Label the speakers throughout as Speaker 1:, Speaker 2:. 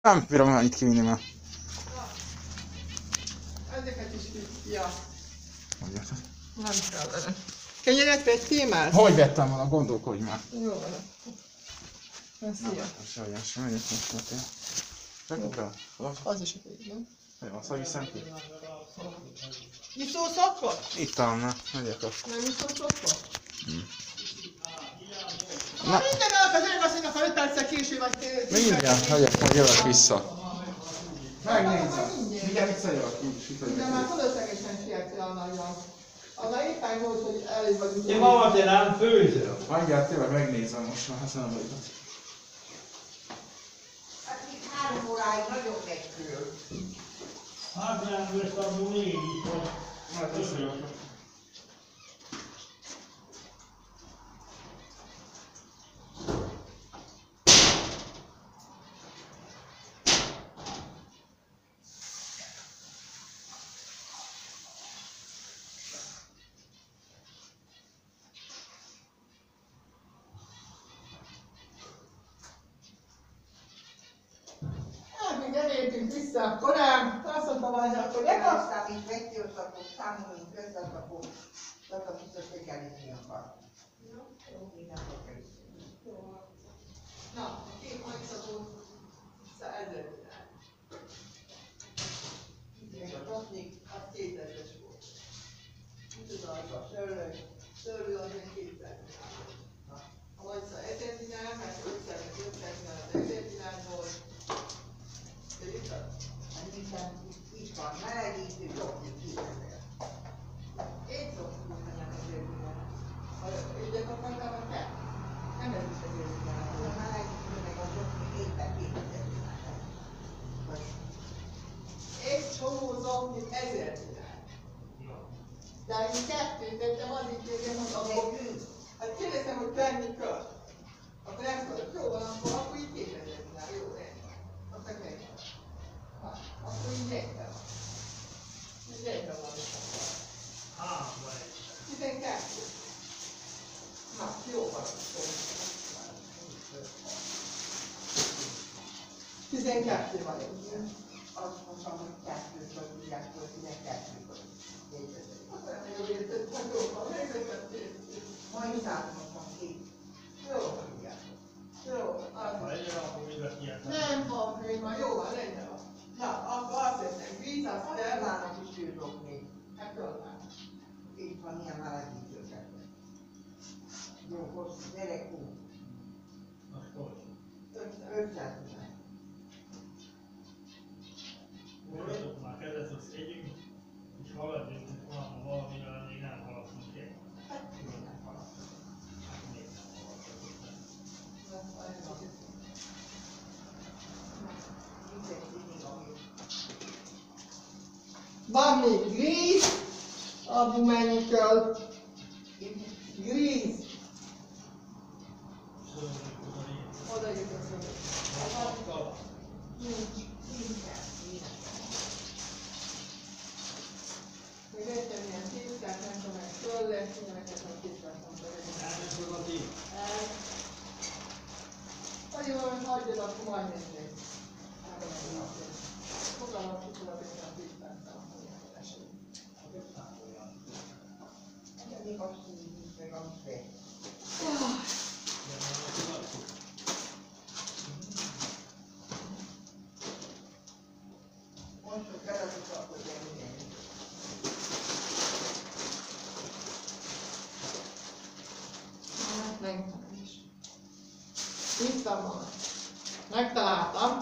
Speaker 1: Nem bírom annyit kivinni már.
Speaker 2: Ezeket is ja.
Speaker 1: Mondjad.
Speaker 2: Nem kellene. Kenyeret vettél már?
Speaker 1: Hogy vettem volna, gondolkodj már.
Speaker 2: Jó van. Szia.
Speaker 1: Sajján sem megyek most vettél. Megkapja?
Speaker 2: Az is egy nem?
Speaker 1: Jó, azt viszem ki.
Speaker 2: Iszol szakva?
Speaker 1: Itt talán már, megyek azt.
Speaker 2: Nem iszol szakva?
Speaker 1: Na.
Speaker 2: Minden elkezdődik azt mondjuk, ha 5 perccel késő vagy
Speaker 1: Mindjárt, megyek, majd jövök vissza. Megnézem. Mindjárt visszajövök.
Speaker 2: De már fölöslegesen siettél a nagyon. Anna éppen volt, hogy elég vagyunk.
Speaker 3: Én ma te nem főzöm.
Speaker 1: Mindjárt tényleg megnézem most már, hát nem vagyok.
Speaker 4: Hát itt 3 óráig nagyon megkül.
Speaker 3: Hát nem lesz abban mégis, hogy...
Speaker 1: Hát összejövök.
Speaker 2: Még elértünk vissza korán, azt mondtam, hogy akkor legalább.
Speaker 4: Aztán itt megtiltatok, számolunk össze, akkor biztos, hogy kell inni akar. Jó, mindennapot kell inni.
Speaker 2: Na, a két hajszakot 1000 dinár.
Speaker 4: Még a topnik, az 2000-es volt. Micsoda az a szőlő?
Speaker 2: Szörű az egy 2000 dinár. A hajsza 1000 dinár, mert 500 dinár az 1000 dinár volt. Érted?
Speaker 4: Hát hiszen itt van melegítő, topnik 2000.
Speaker 2: Én szoktam úgy, nem 1000 dinár. Ha egyet akartál, vagy kell? Nem ez is 1000 dinár.
Speaker 4: A melegítő meg a topnik éppen 2000.
Speaker 2: Egy csomó zombit 1000 dinár. De én kettőt tettem, azért kérjem, hogy akkor... Hát kérdeztem, hogy tenni kell. Akkor nem tudok, jó van, akkor így 2000 dinár, jó, rendben. Aztán megvan. Akkor így egyben van. Így egyben van.
Speaker 3: Hát, vagy.
Speaker 2: 12. Na, jó van. 12 van.
Speaker 4: Azt mondtam, hogy 2 vagy tudják, hogy 12 vagy.
Speaker 2: Aztán még érted, hogy jó van, megvetettél.
Speaker 4: Majd számoltam ki.
Speaker 2: Jó van. Jó van.
Speaker 3: Ha egyre, akkor még lesz ilyen.
Speaker 2: Nem van még, már jó van, legyen van. Na, akkor azt hiszem, víz, azt
Speaker 4: Azt
Speaker 2: kell.
Speaker 4: elvárnak is írok még.
Speaker 2: Hát tolván.
Speaker 4: Itt van ilyen melegítőket. Jó, hosszú, gyerek úr.
Speaker 3: Azt hogy?
Speaker 4: 500 dinár.
Speaker 3: Mondjatok már, kezdett, hogy szégyünk, és haladjunk, hogy valamivel még nem haladtunk ki.
Speaker 4: Hát, még nem haladtam.
Speaker 3: Hát még nem haladtunk.
Speaker 4: Nincs mindig, ami
Speaker 2: Van még gríz, abból menni kell. Gríz. Oda jutott szöveg. Nincs. Még vettem ilyen tisztát, nem tudom, hogy föl lesz, ilyeneket a tisztát mondta. Annyi van, hogy hagyjad, akkor majd nézzük. Fogalmat kicsodat és a tisztát, hogy esély.
Speaker 4: még azt mondjuk, meg azt fel. Most, hogy feladjuk, akkor minden.
Speaker 2: Hát nem is. Itt van. Megtaláltam.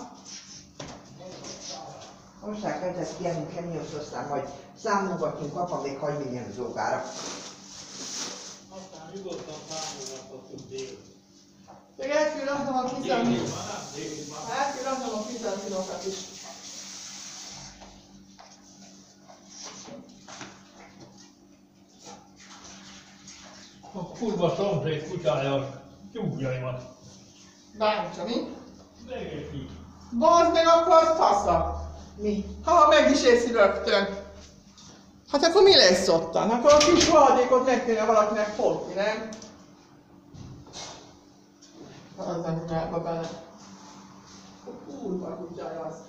Speaker 4: Hozzák ezek ilyen kemiót, aztán majd számolgatjunk, apa még hagy menjen az ógára.
Speaker 3: Aztán nyugodtan számolgathatunk dél.
Speaker 2: Még el kell raknom a
Speaker 3: Délig
Speaker 2: fizetni.
Speaker 3: már nem, délig már.
Speaker 2: El kell raknom a fizetnilokat is.
Speaker 3: A kurva szomszéd kutyája a tyúkjaimat.
Speaker 2: Bántsa, mi?
Speaker 3: Megél ki.
Speaker 2: Bazd meg, akkor az fasza. Mi? Ha meg is eszi rögtön. Hát akkor mi lesz ottan? Akkor a kis haladékot meg kéne valakinek fogni, nem? Az nem nyelva bele. Kurva kutyaj az.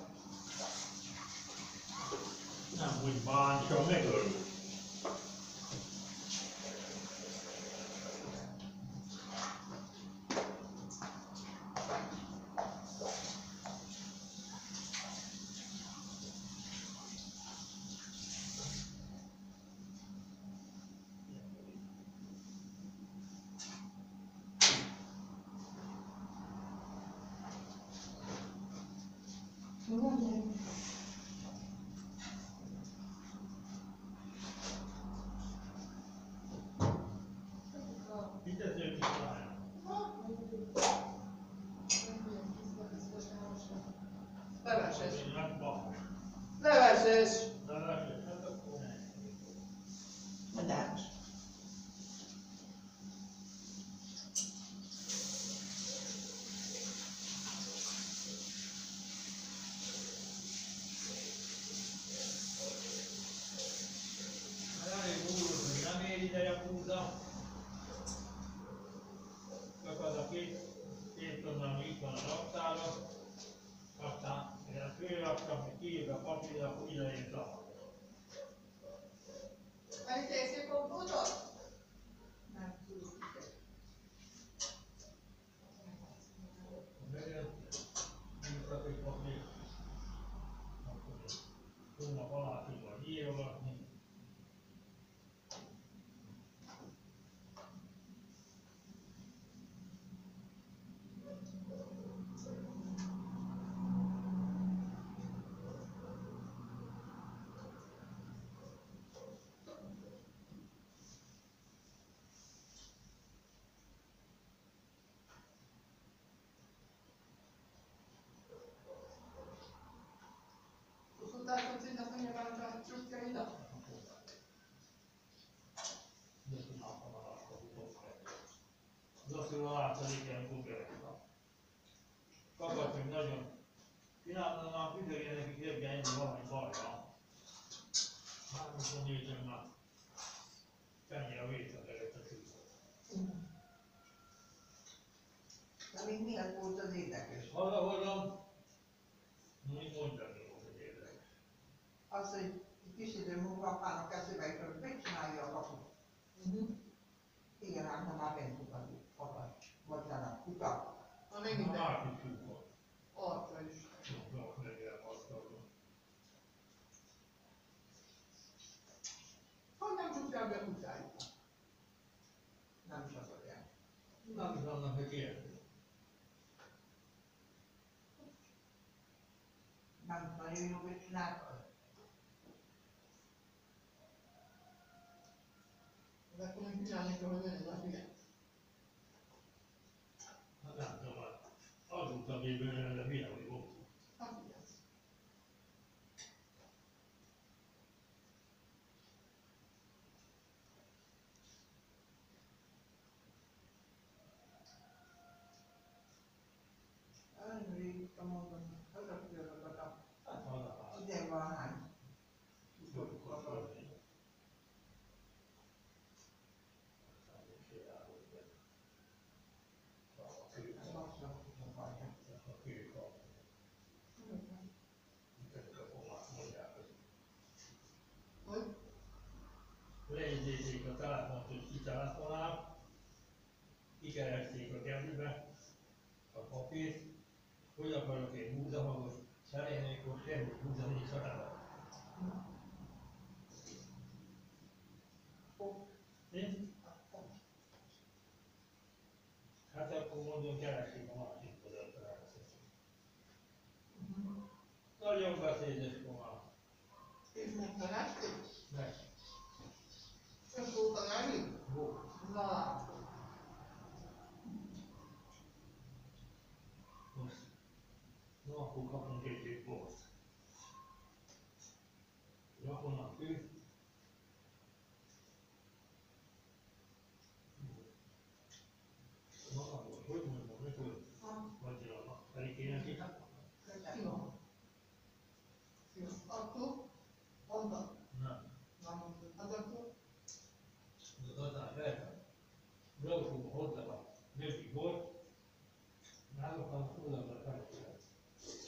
Speaker 3: Nem úgy bántsa, megöl. Hitető kislány.
Speaker 2: Leveses.
Speaker 3: Meg bak.
Speaker 2: Leveses.
Speaker 3: De lehet, hát akkor ne.
Speaker 4: Madáros.
Speaker 3: Elég úr, hogy nem ér ideje púza. Csak az a két tonna, ami itt van a raktárban. Aztán én ezt fölraktam, hogy kiírva a papírra, akkor idején szakad.
Speaker 2: Elítélsz a kompótot?
Speaker 4: Nem tudjuk.
Speaker 3: Bejött, nyújtott egy papír. Akkor tudnak alá tudva írogatni.
Speaker 2: Tudtál, hogy szinte mondja, hogy a csukjaidat?
Speaker 3: Zaszul látszik ilyen kukereknak. Kakat még nagyon csinálnak, üdörjen nekik érge ennyi valami baj van. Hát most nézem már. Ennyi a vészet előtt a csúszat.
Speaker 4: De még miért volt az érdekes?
Speaker 3: Hallom. Mit mondjak én, hogy érdekes.
Speaker 4: Az, hogy egy kis idő múlva apának eszébe jutott, hogy mit csinálja a kaput? Igen, ám ha már bent tud az apa. Bocsánat, kuka.
Speaker 2: Na még minden.
Speaker 3: Már is csúszat.
Speaker 2: Arca is.
Speaker 3: Jó, legyen asztalon.
Speaker 2: Hogy nem csukjál be a kutyáit?
Speaker 4: Nem is akarják.
Speaker 3: Nem is annak, hogy érti.
Speaker 4: Nem nagyon jó, hogy csináltad.
Speaker 2: De akkor még csinálni kell, hogy jön a hülye.
Speaker 3: Hát nem tudom, azóta miből jön, de milyen hogy volt.
Speaker 2: Hát igen.
Speaker 4: Olyan régóta mondom, az a fiatalokat a
Speaker 3: Hát haza.
Speaker 4: ide van hány.
Speaker 2: Hogy?
Speaker 3: Leidézték a telefont, hogy ki telefonál, kikeresték a kezübe a papírt, hogy akarok én húzamagot, szerények, hogy semmi húzani nincs a neve. Mi? Hát akkor mondom, keresik a másik oldalra. Nagyon beszédes komár.
Speaker 2: És megtalálték?
Speaker 3: Meg.
Speaker 2: És volt a nevű?
Speaker 3: Volt.
Speaker 2: Na látod.
Speaker 3: Most. Na, akkor kapunk egy bort. Rakonak ő. Na, akkor hogy mondom, mikor? Vagy a Erikének is?
Speaker 2: Jó. Jó. Akkor? Mondom.
Speaker 3: Nem.
Speaker 2: Nem mondom. Hát akkor?
Speaker 3: Az aztán feltem. Brausóba hoztak a női bort, náluk a oldalra felesület.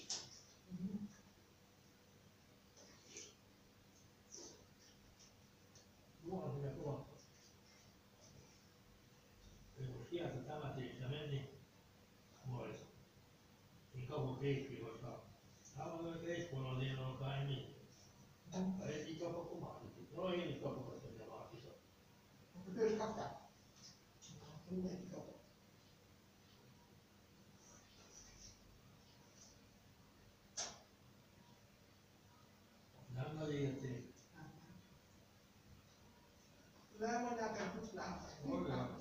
Speaker 3: hétfő, hogyha mondjuk egy korral én akár mi. Ha egyik kap, akkor másik. No, én is kapok, azt mondja másikat.
Speaker 2: Akkor ő is kaptál? Mindenki kapott.
Speaker 3: Nem nagy érték.
Speaker 2: Elmondják, hogy tudsz látni.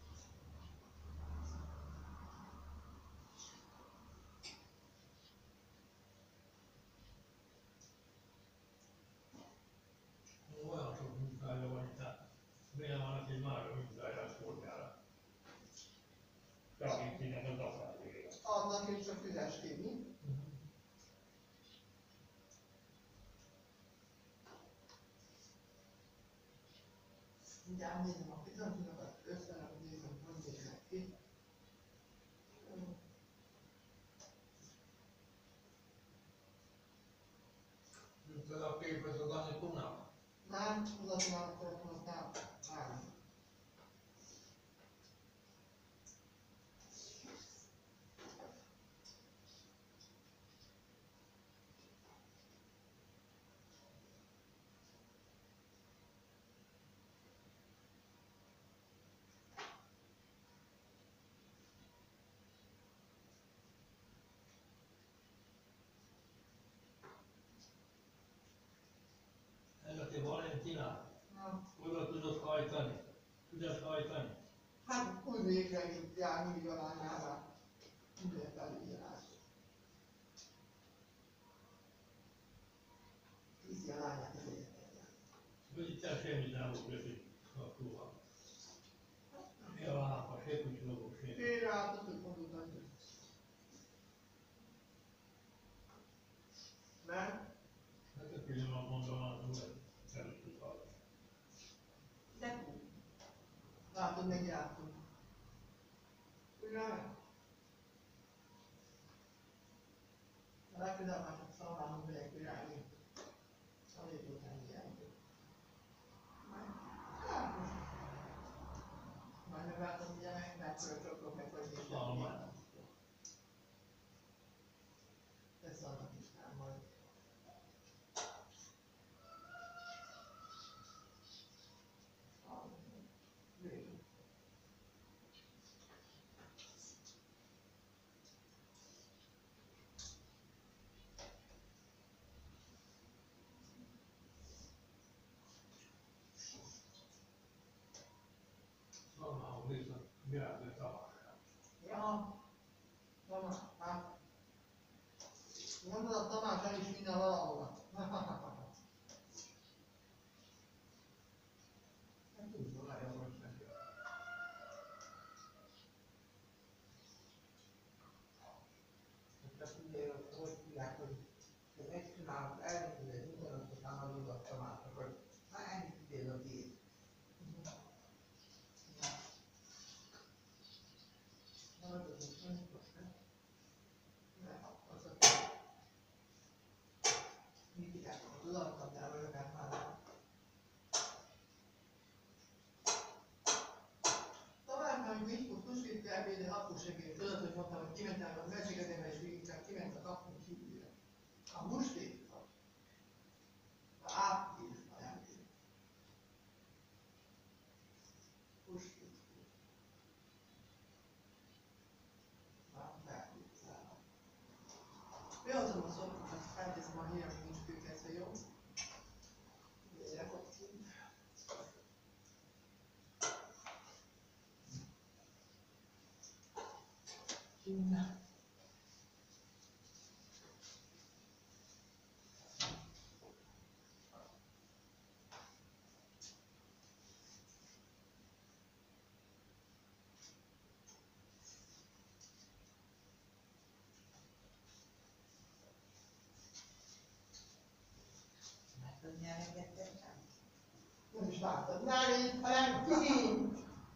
Speaker 3: Olyan sok munkája van itt, hát miért van, aki már a munkáját forgára. Segítenek az akárvégre.
Speaker 2: Annak is csak füzes ki, mi? Mindjárt nézem a pillanatokat, összerakom, nézem, hogy néznek ki.
Speaker 3: Mint a képet az Anikunak.
Speaker 2: Nem, mutatni akarok, nem. Nem.
Speaker 3: Ez a te Valentina,
Speaker 2: Nem.
Speaker 3: oda tudod hajtani. Tudod hajtani?
Speaker 2: Hát úgy végre jár mindig a lányára. Mindent elügyelás. Viszi a lányát az egyetemre.
Speaker 3: Hogy itt el semmit nem volt veszik a kruha. Mi a lápa, se kutyologó, se.
Speaker 2: Félre át, hogy mondod, nem?
Speaker 3: Hát a pillanat mondom, hogy előtt hallani.
Speaker 2: De látod, megjártunk. Ugye? A legközelebb már csak szalvának megyek irányít. Alig után irányít. Majd megváltom, ugye megpörcsöklök meg, hogy is
Speaker 3: Szalmán.
Speaker 2: lesz annak is nem majd. Végül.
Speaker 3: Szalmán, viszont virágos tavasra.
Speaker 2: Ja, Tamás, hát. Mondod, a Tamás el is vinne valahova. Nem tudom, nagyon most neki. Csak ugye, hogy tudják, hogy megcsinálok, elindul, ugyanazt aztán adod a Tamásnak, hogy már elindítél a tiéd. A musték, átírta elég. Musték. Beadom a szokokat, felteszem a híres nincs kőkezve, jó? Gyerek ott kint. Innen. Nem is láttad, nem, hanem kint!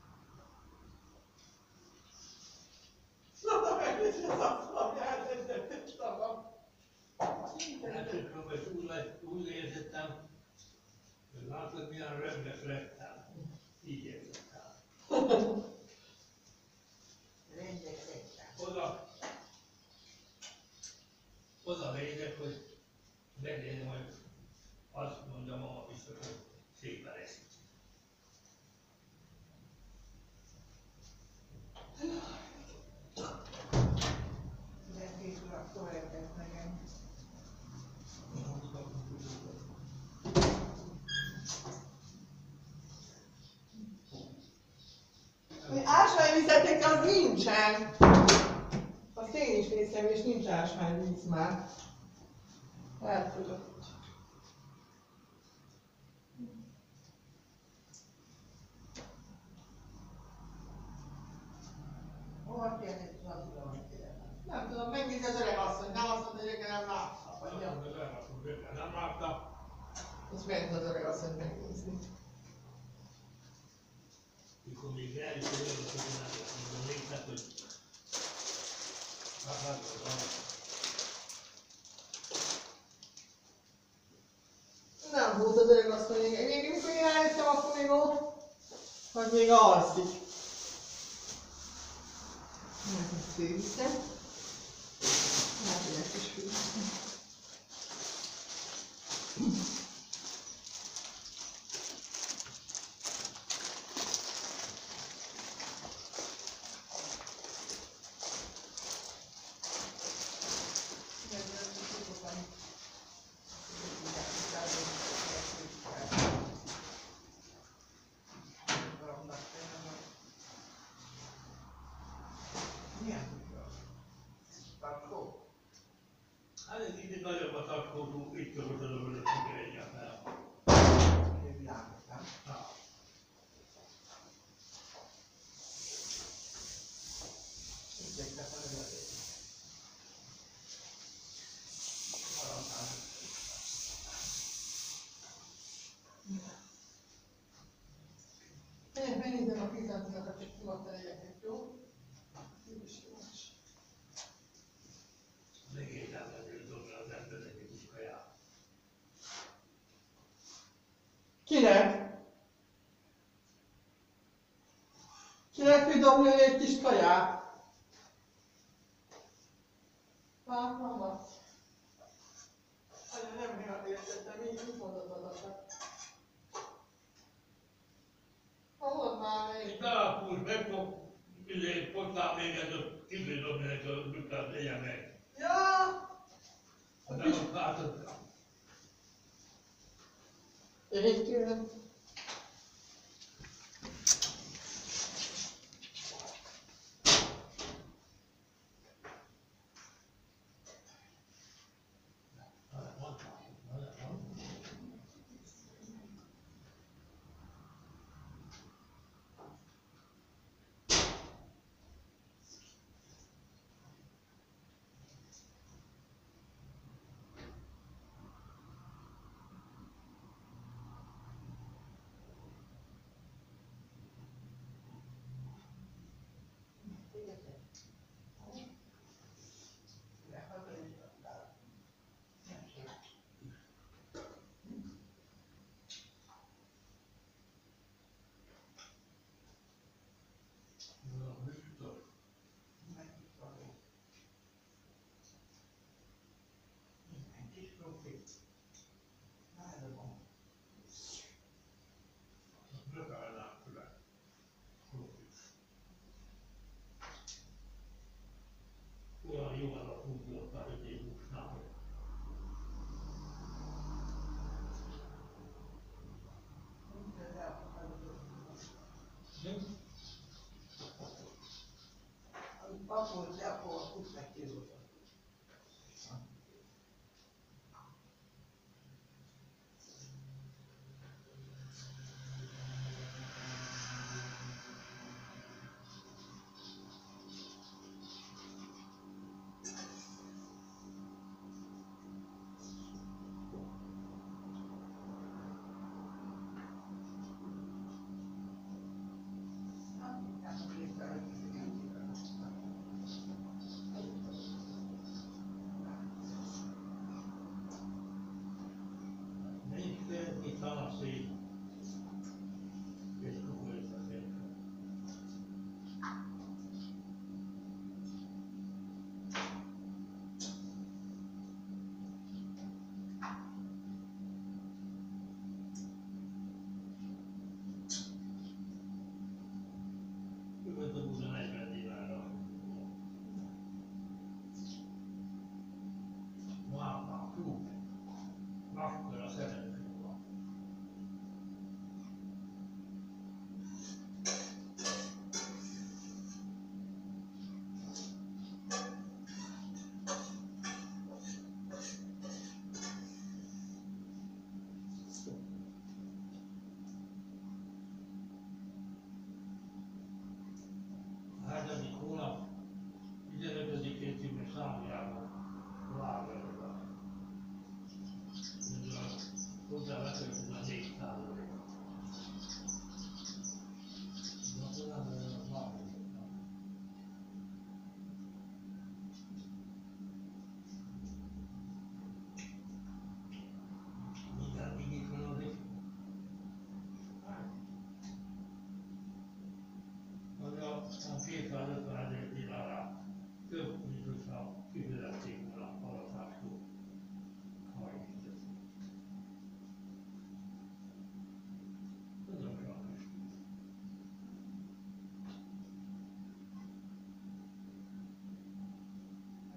Speaker 3: Úgy érzettem, hogy látod, milyen rendes lettem. Így érzettem. Oda Az a lényeg, hogy megnézem, hogy azt mondja mama biztos, hogy szépen eszik.
Speaker 4: De készül a szólják nekem.
Speaker 2: Ásványvizetek az nincsen. Azt én is néztem, és nincs ásványvíz már. Elfogyott.
Speaker 4: Hova kérnék Zsazira, hogy kérem?
Speaker 2: Nem tudom, megnézi az öreg asszony, nem azt mondta, hogy ők nem látta. Vagy
Speaker 3: Nem láttam.
Speaker 2: azt megint az öreg asszony megnézni.
Speaker 3: Mikor még eljött, hogy nem tudom, még tehát, hogy
Speaker 2: Nem volt az öreg asszony, még mikor én eljöttem, akkor még ott, vagy még alszik. Nem, hogy főviszem. Hát, hogy ezt is főviszem.
Speaker 3: hát ez így nagyobb a tartkódú, itt szokott az a vörös egyáltalán.
Speaker 2: Én megnézem a kizantinokat, hogy kimadta egyeket, jó? Így is jó is.
Speaker 3: Még elmenő dobra az embernek egy kis kaját.
Speaker 2: Kinek? Kinek fog dobni egy kis kaját? Hát, mama. Anya, nem jól értettem, mit mondod adat? Hol már még?
Speaker 3: Belapul, meg fog potnál még ez a kibridobni neki a bükát, legyen meg.
Speaker 2: Ja!
Speaker 3: Ha nem, ott látod.
Speaker 2: Én kérem.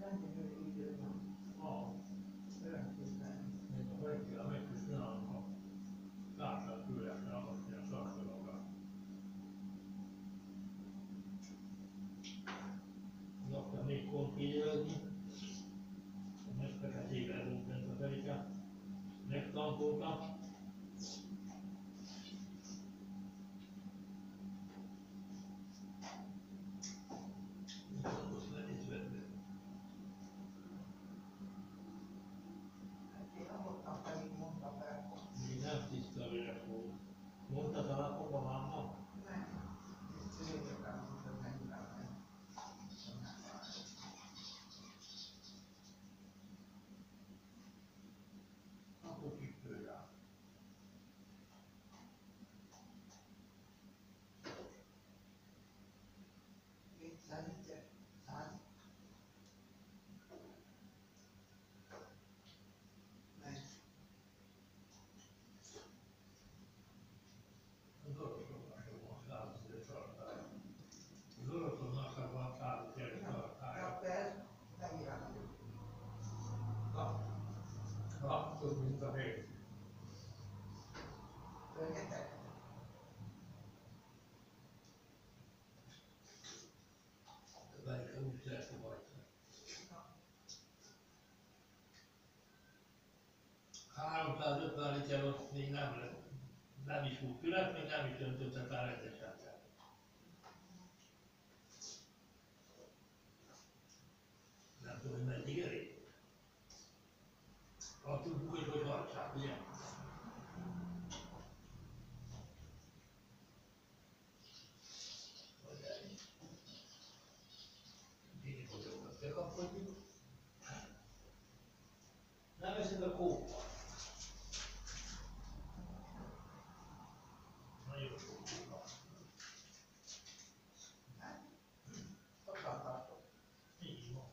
Speaker 4: Rendkívüli idő van. Örökképpen.
Speaker 3: Még a reggel megküzdenem a társat külesre akadni a szaksorokra. Akkor még konfigurálni. Megfeketében rúgtent a Ferike. Megtankoltam.
Speaker 4: Én ahottan pedig mondtam be,
Speaker 3: Még nem tiszta üres volt. Mondtad a napokban mámnak?
Speaker 4: nem. Itt végében mondtad, mennyire nem.
Speaker 3: Akkor kipő rá.
Speaker 4: Liter, 100. Meg.
Speaker 3: Az oroszoknak sem van 100 ezer tartály. Az oroszoknak sem van 100 ezer tartály.
Speaker 4: Akkor ez mennyire nagyobb?
Speaker 3: Ha, több mint a hely.
Speaker 4: Rengeteg.
Speaker 3: Melyik úgy teszi majd. 350 liter ott még nem lett. Nem is úgy fület, még nem is döntöttek el rendesen. Nem tudom, hogy meddig elég. Azt tudjuk, hogy hagyják, ugye? Hogy elég. Mindig hogyokat kell kapkodni. Nem veszed a kópa. Nagyon sok kópa.
Speaker 4: Sokkal tartok.
Speaker 3: Így van.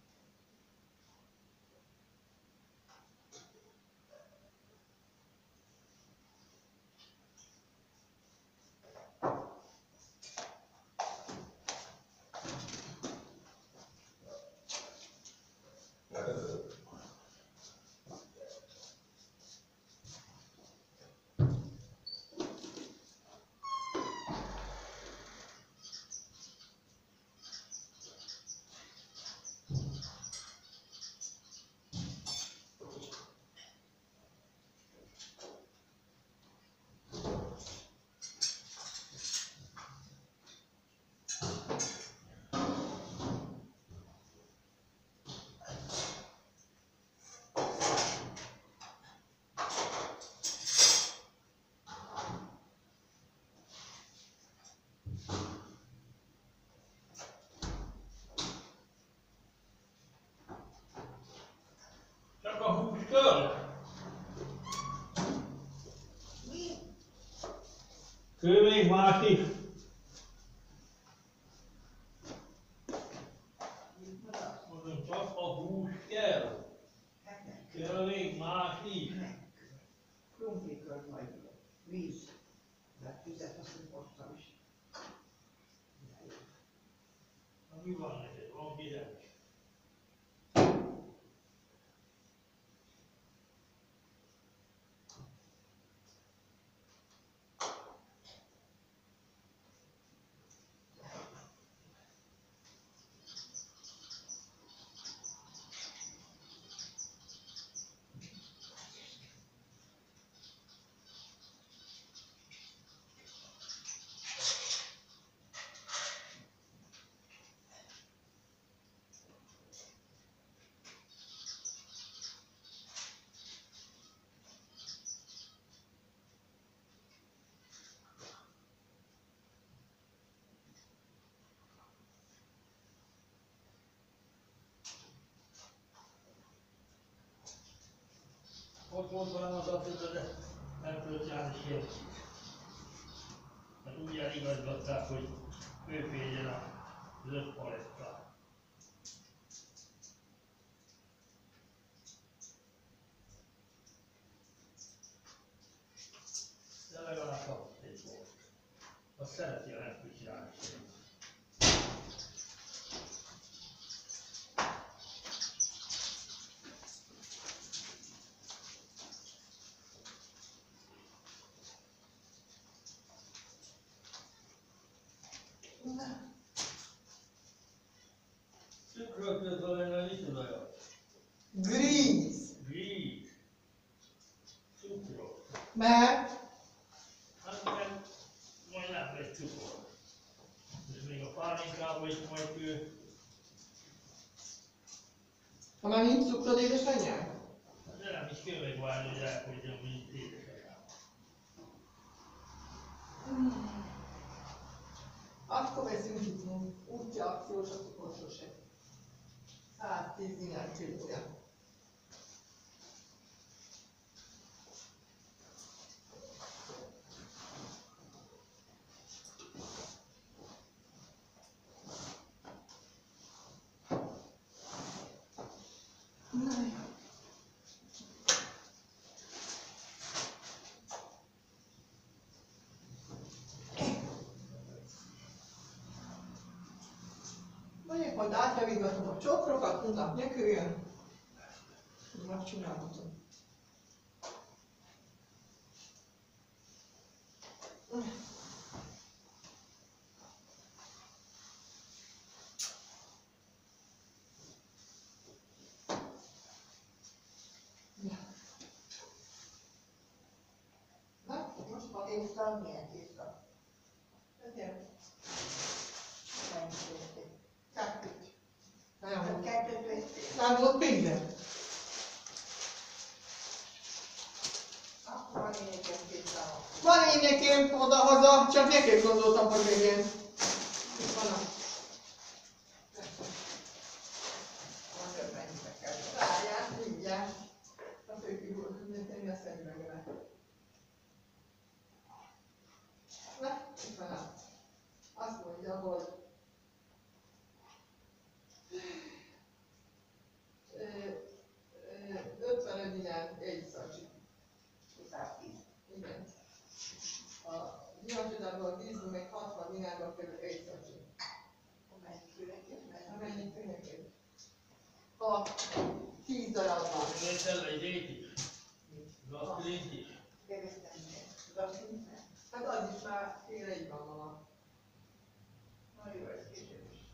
Speaker 3: Csak a hús kell?
Speaker 4: Mi?
Speaker 3: Kell még más is?
Speaker 4: Mit mondasz?
Speaker 3: Mondom, csak a hús kell.
Speaker 4: Hát nem.
Speaker 3: Kell még más is?
Speaker 4: Nem. Krumplikört majd víz. De tüzet azt hoztam is.
Speaker 3: Na mi van neked? Van vidám? Ott volt velem az apja, de nem tudott járni sért. Hát úgy eligazgatták, hogy ő féljen az 5 palettát. De legalább kapott egy volt. Azt szereti, ha nem tud csinálni sért.
Speaker 2: Mert
Speaker 3: Hát meg majd nem lesz cukor. És még a pálinkában is majd kő.
Speaker 2: ha már nincs cukrod, édesanyám?
Speaker 3: De nem is kell megvárni, hogy elfogyjon, mint édesanyám.
Speaker 2: Akkor veszünk itt útja akciós a cukor sose. 110 dinár kilója. Na jó. Mondjuk, majd átjavítatom a csokrokat, tudnak nyököljön. Megcsinálhatom. Na, most van én
Speaker 4: Tészta, milyen tészta?
Speaker 2: ezért
Speaker 4: Mennyi tészta?
Speaker 2: kettőt.
Speaker 4: A
Speaker 2: Nagyon
Speaker 4: kettőt vettél?
Speaker 2: nem volt minden.
Speaker 4: Akkor van én nekem tészta.
Speaker 2: Van én nekem oda-haza, csak neked gondoltam, hogy még ilyen. Itt van a...
Speaker 4: Van több mennyibe kell.
Speaker 2: Várjál, mindjárt. A főkívül, nekem a szemüvegemet. Na, itt van a... Azt mondja, hogy... 55 dinár egy szacsi.
Speaker 4: 210.
Speaker 2: Igen. A diacsidában 10 meg 60 dinárba kerül egy szacsi.
Speaker 4: Mennyi főnökét?
Speaker 2: Amennyi főnökét? Ha 10 darab van.
Speaker 3: Még kell egy réti. Gasztrint is.
Speaker 4: Kérdeztem meg. Gasztrint?
Speaker 2: Hát az is már félre így van mama.
Speaker 4: Na jó, ez később is.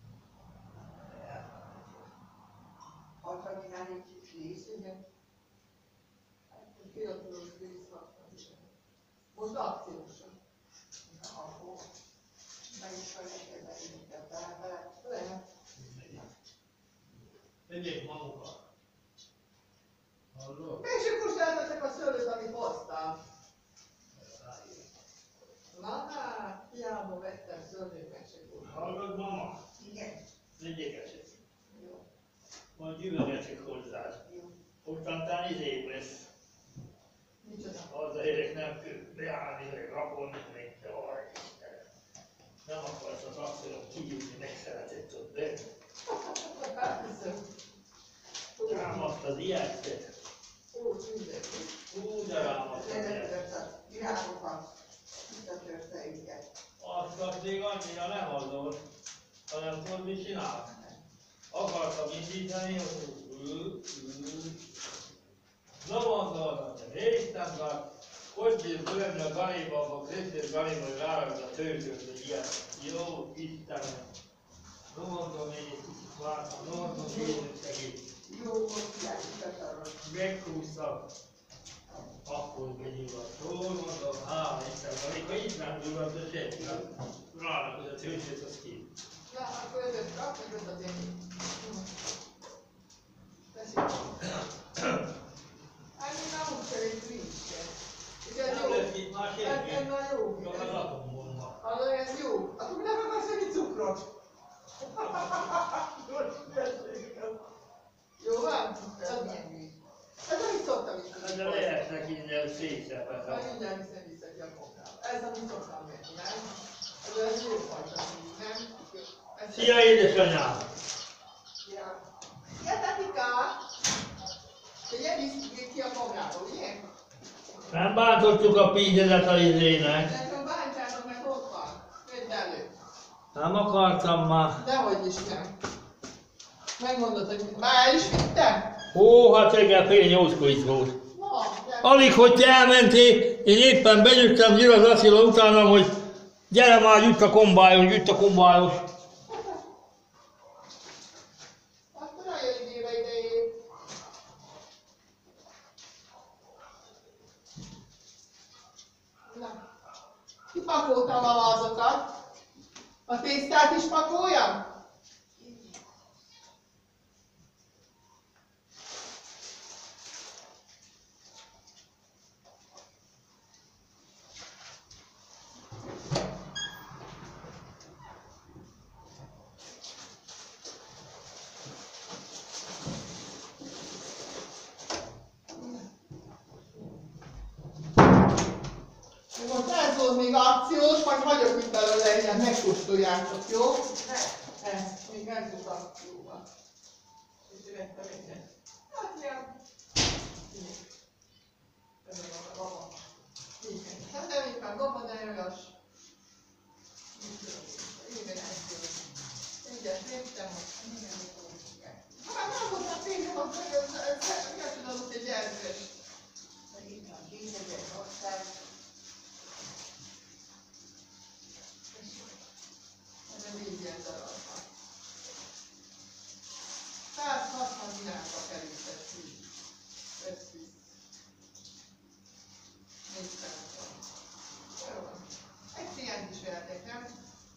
Speaker 4: 60 dinár nincs flész.
Speaker 2: Igen. Fél kilós víz 60 dinár. Most akciósan.
Speaker 4: Na, akkor meg is van neked beindített talán vele.
Speaker 2: Lehet.
Speaker 3: Vegyék magukat. Hallod?
Speaker 2: Meg se kóstoltatok a szőlőt, amit hoztam. Na hát, hiába vettem szőlőt, meg se kóstoltam.
Speaker 3: Hallod, mama?
Speaker 4: Igen.
Speaker 3: Vegyék eset.
Speaker 4: Jó.
Speaker 3: Majd gyümölcsök hozzád.
Speaker 4: Jó.
Speaker 3: Mostantán lesz.
Speaker 2: Micsoda?
Speaker 3: Az a gyerek nem tud beállni, meg rakolni, meg jaj, Istenem. Nem akarsz az asszonyok kijutni, megszeretett ott be.
Speaker 2: Elhiszem.
Speaker 3: Rámaszt az ijegyzet.
Speaker 2: Ó, mindenki.
Speaker 3: Úgy rámaszt az ijegyzet.
Speaker 4: Letört a virágokat, visszatörte őket.
Speaker 3: Azt még annyira nem adott, hanem tudod mit csinál? Akartam indítani, hogy na mondod, hogy néztem, hogy bír fölönni a galéba, a Krisztus galéba, hogy rárakd a tőzőt, hogy ilyen. Jó, Istenem. No mondom, én egy kicsit vártam, no mondom, én segít.
Speaker 4: Jó, ott visszatörött.
Speaker 3: Meghúztam. Akkor begyulladt. Hol mondom, hála Istennek, amikor itt nem gyulladt, de senki nem. Rárakod a tőzőt, az ki.
Speaker 2: Na, akkor ezért kap, meg öt az én. Tessék. Hát mi már úgy szerint friss. És ez
Speaker 3: Nem
Speaker 2: jó.
Speaker 3: lesz itt már senki.
Speaker 2: Ez már jó.
Speaker 3: Csak az atomból van.
Speaker 2: Hallod, ez jó. Akkor nem akarsz enni cukrot? Jó van?
Speaker 4: Ez milyen víz?
Speaker 2: Ez amit szoktam is.
Speaker 3: De lehetnek innen szétszepet.
Speaker 2: Majd mindjárt viszem vissza ki a koprába. Ez amit szoktam venni, nem? Ez jó fajta víz, nem? Ez
Speaker 3: Szia édesanyám!
Speaker 2: Ja. Ja, Tatika! Te gyere ki a komrába, ugye?
Speaker 3: Nem bántottuk a pígyedet a izének.
Speaker 2: Nekem bántsátok, mert ott van. Vedd elő.
Speaker 3: Nem akartam már.
Speaker 2: Dehogy is nem. Megmondod, hogy már el is vittem?
Speaker 3: Ó, hát reggel fél 8-kor itt volt.
Speaker 2: Na, de...
Speaker 3: Alig, hogy te elmentél, én éppen bejöttem, Gyula az Attila utánam, hogy gyere már, gyűjt a kombályos.
Speaker 2: Akkor nagyon éve idején. Pakoltam a vázokat. A tésztát is pakoljam? Most ez volt még akciós, majd hagyok itt belőle, ilyen megkóstoljátok, jó? Ez, még ez volt akcióban. És vettem egyet. Hát ilyen... Ez a baba. Igen. Hát nem éppen baba, de olyas. Igen, egyet léptem, igen, hát nem volt a pénzem, hogy ez tudod, egy ezres.
Speaker 4: Itt van 10.800.
Speaker 2: Ez a 4 darabba. 160 dinárba került ez így. Ez visz. 400 van. Jó van. Egy ilyent is verték, nem?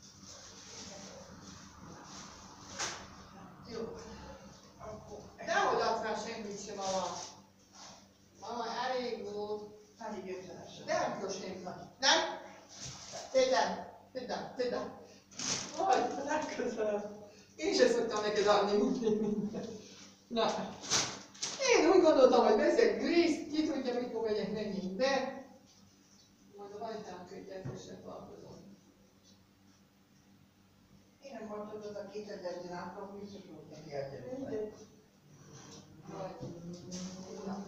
Speaker 2: Jó. Nehogy adsz rá semmit sem, mama. Mama, elég volt.
Speaker 4: Elég 50-es.
Speaker 2: Nem prosém vagy. Nem? Tedd el. Vaj, legközelebb. Én sem szoktam neked adni mindent. Na. Én úgy gondoltam, hogy veszek grízt, ki tudja, mikor megyek megint be. Majd a bajtán könyvekre találkozom.
Speaker 4: Én nem mondtad, az a 2000 dinárról biztos volt neki elgyerek.
Speaker 2: Mindegy. Majd. Na.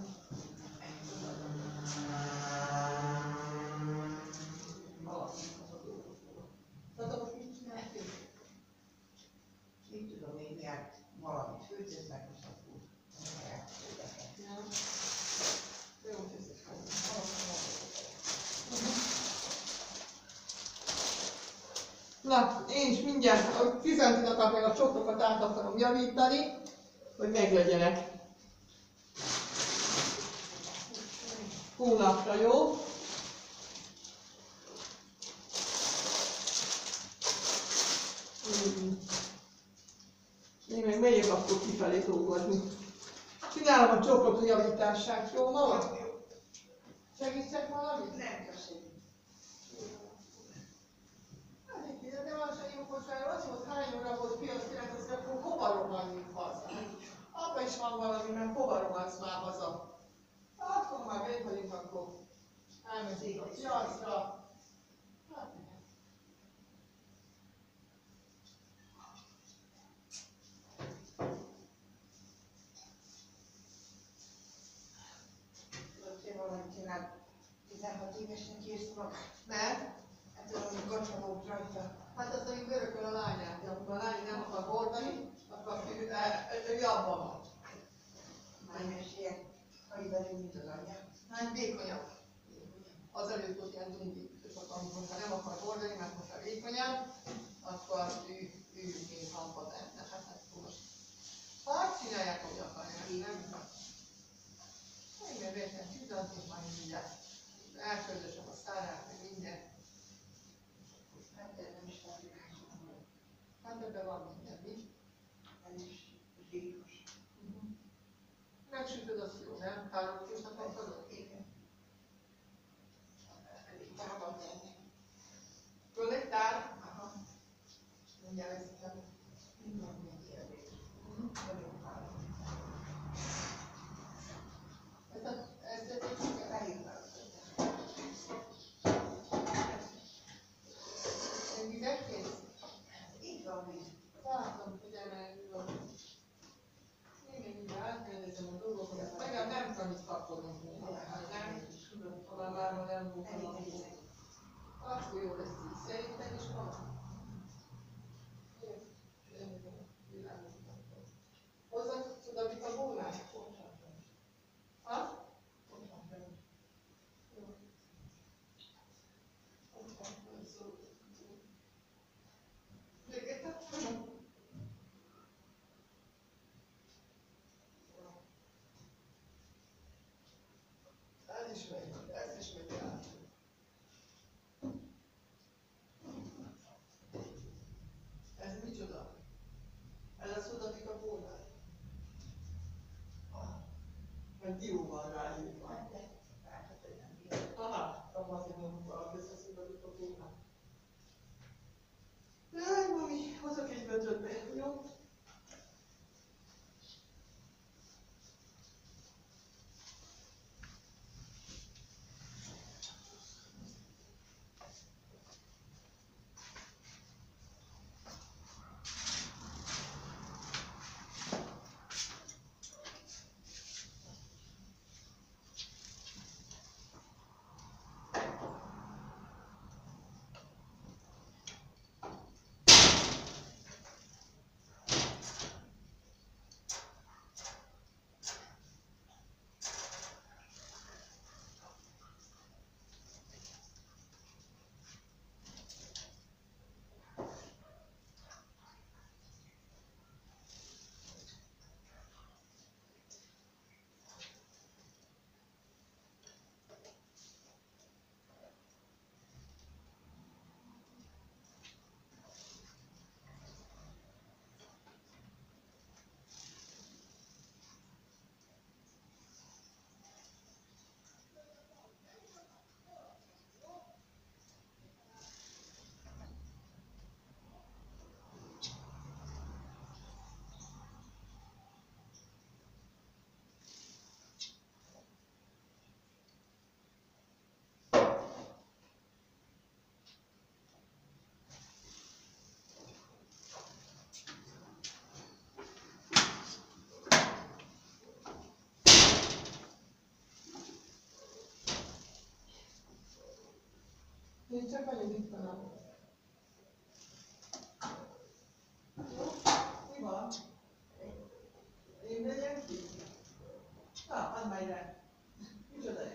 Speaker 2: Tudod, mit csináltunk?
Speaker 4: Így tudom én, miért valamit főzesznek, és akkor
Speaker 2: Ja. Jó, teszek. Na, én is mindjárt a 15 meg a csokokat át akarom javítani, hogy meglegyenek. Hónapra, jó? Én meg megyek akkor kifelé dolgozni. Csinálom a csokok javítását, jó mama? Segítsek valamit?
Speaker 4: nem köszönjük.
Speaker 2: Hát egy kicsit, de van se jó kocsára, az volt hány óra volt piac 9, akkor hova rohanjunk haza? Apa is van valami, mert hova rohansz már haza? Akkor már bent vagyunk, akkor elmegyünk a piacra. Hát,
Speaker 4: Tudod, én valamit csinált. 16 évesen kész magát.
Speaker 2: mert?
Speaker 4: Hát olyan gacsalók rajta.
Speaker 2: Hát azt mondjuk örököl a lányát, amikor a lány nem akar hordani, akkor ő abban van.
Speaker 4: Mányos ilyen hajvelű, mint az anyja.
Speaker 2: Hát vékonyabb. Azelőtt volt ilyen dumbi, és akkor amikor nem akar hordani, mert most a vékonyabb, akkor ő mint hampa benne. Hát akkor most hát csinálják, hogy akarják, nem? Igen, végre csütörtök, majd mindjárt elközösem a szárát, meg minden.
Speaker 4: Hát de nem is fabrikáltam.
Speaker 2: Hát ebben van minden, mi?
Speaker 4: Nem is zsíros.
Speaker 2: Megsütöd, az jó, nem? Kárológusnak akarod?
Speaker 4: Igen. Elég távol tenni.
Speaker 2: Kollektál?
Speaker 4: Aha.
Speaker 2: Mindjárt veszik.
Speaker 4: Minden még élvény. Nagyon várom.
Speaker 2: Ezt egy kicsit
Speaker 4: Elég várom.
Speaker 2: egy vizet kész?
Speaker 4: Így van víz.
Speaker 2: Látom, hogy emelő. Igen, mindjárt átkérdezem a dolgokat. Ezt legalább nem tudom, mit kapkodunk még. Nem? Talán már nem volt.
Speaker 4: Elég víz.
Speaker 2: Akkor jó lesz így. Szerintem is van. Hozzá tudod, mit a bólát? Ha? Ez is megy át. dió van ráírva. Aha, azért nem valami összeszívadjuk a témát. Jaj, mami, hozok egy bötöt be, jó? Én csak vagyok itt van a... Jó? Mi van? Én megyek ki? Add már ide. Micsoda ez?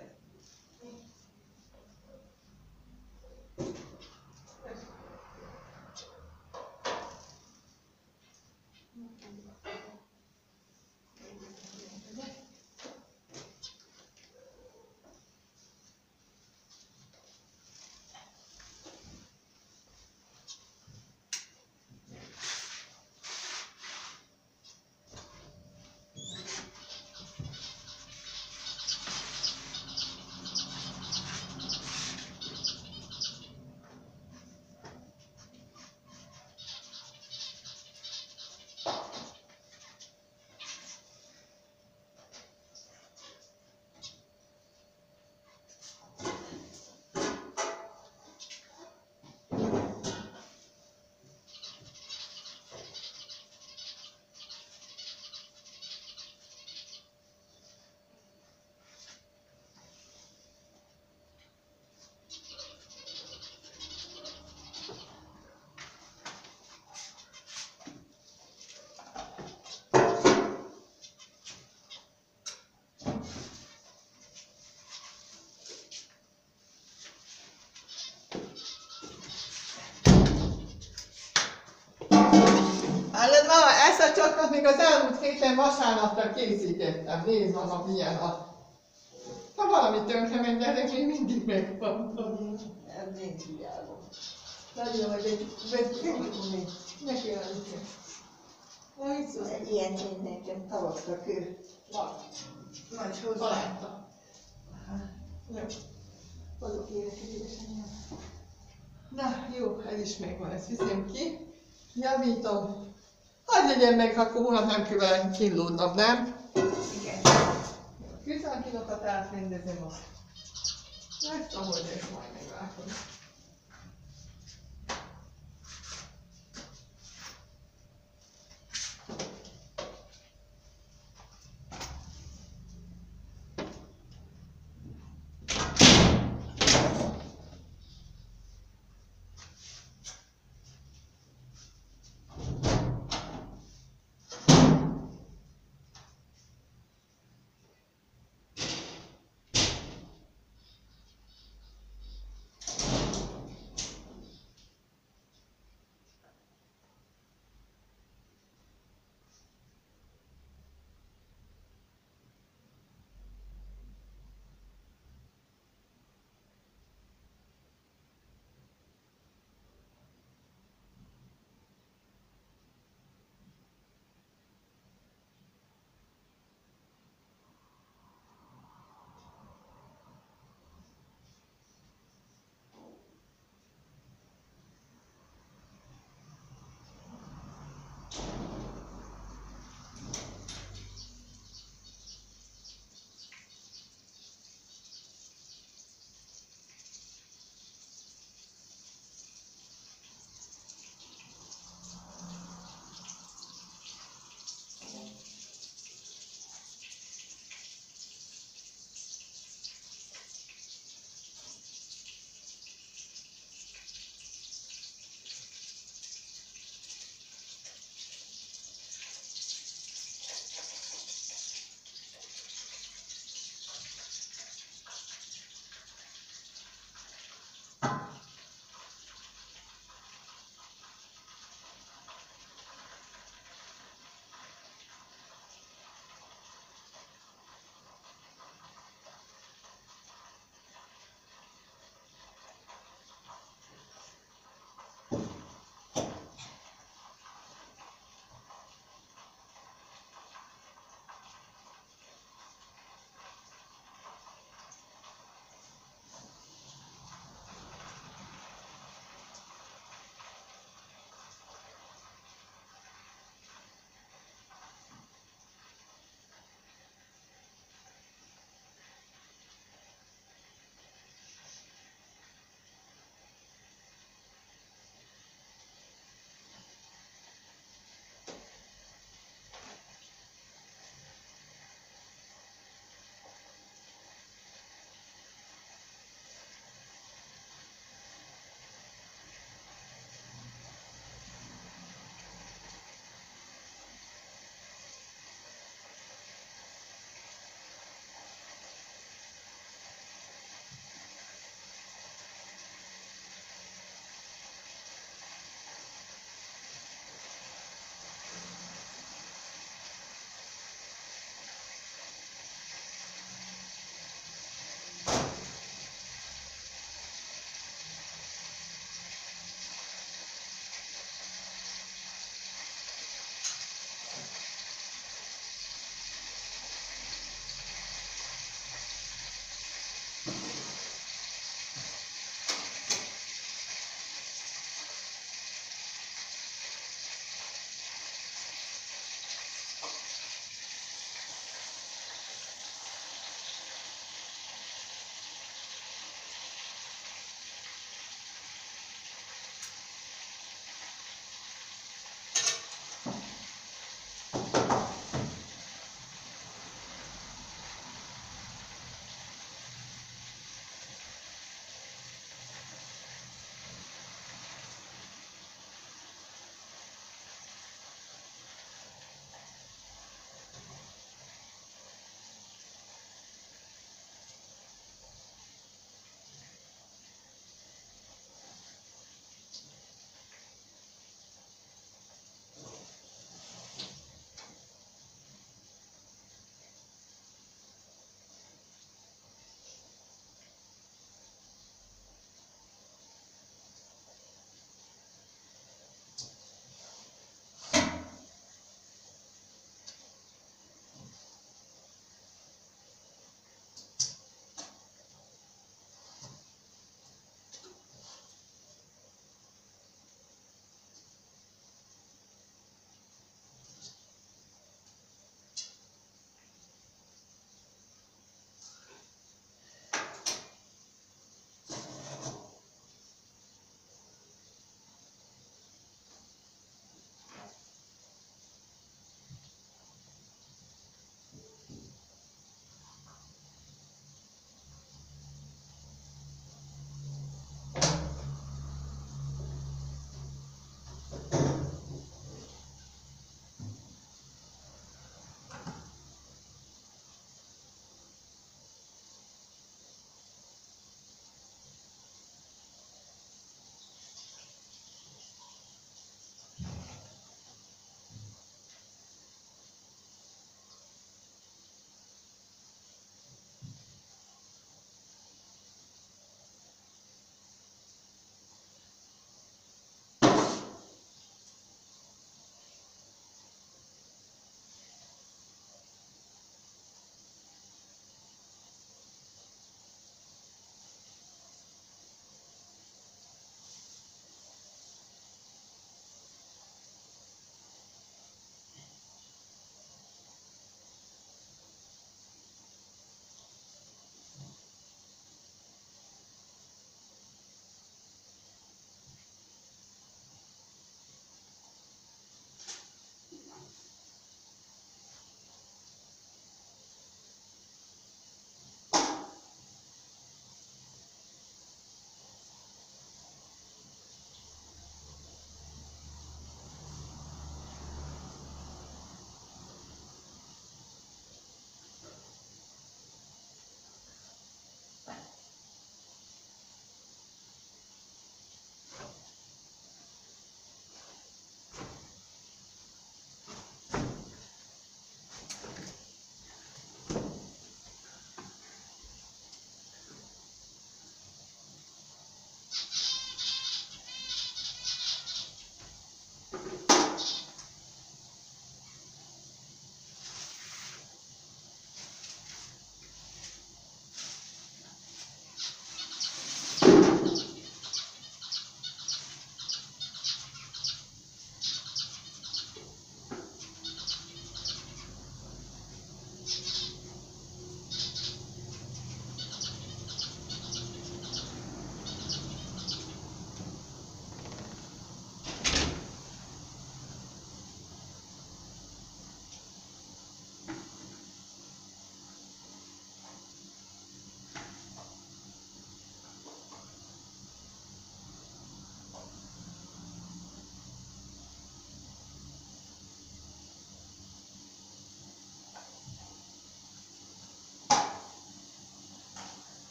Speaker 2: Hallod, mama, ezt a csotkot még az elmúlt héten vasárnapra készítettem. Nézd, mama, milyen a... Ha valami tönkre megy, gyerek, még mindig megvan.
Speaker 4: Ez én kiállom.
Speaker 2: Nagyon vagy egy vetíteni. Neki a vicce. Na, mit szólsz?
Speaker 4: Egy ilyen nekem tavaszra kő.
Speaker 2: Van.
Speaker 4: Nagy hozzá.
Speaker 2: Találtam. Jó. Azok ének édesanyám. Na, jó, ez is megvan, ezt viszem ki. Javítom. Hadd legyen meg, akkor holnap nem kell vele kínlódnom, nem?
Speaker 4: Igen.
Speaker 2: Küzdelkinokat átrendezem azt. Ezt ahogy ezt majd megvágom.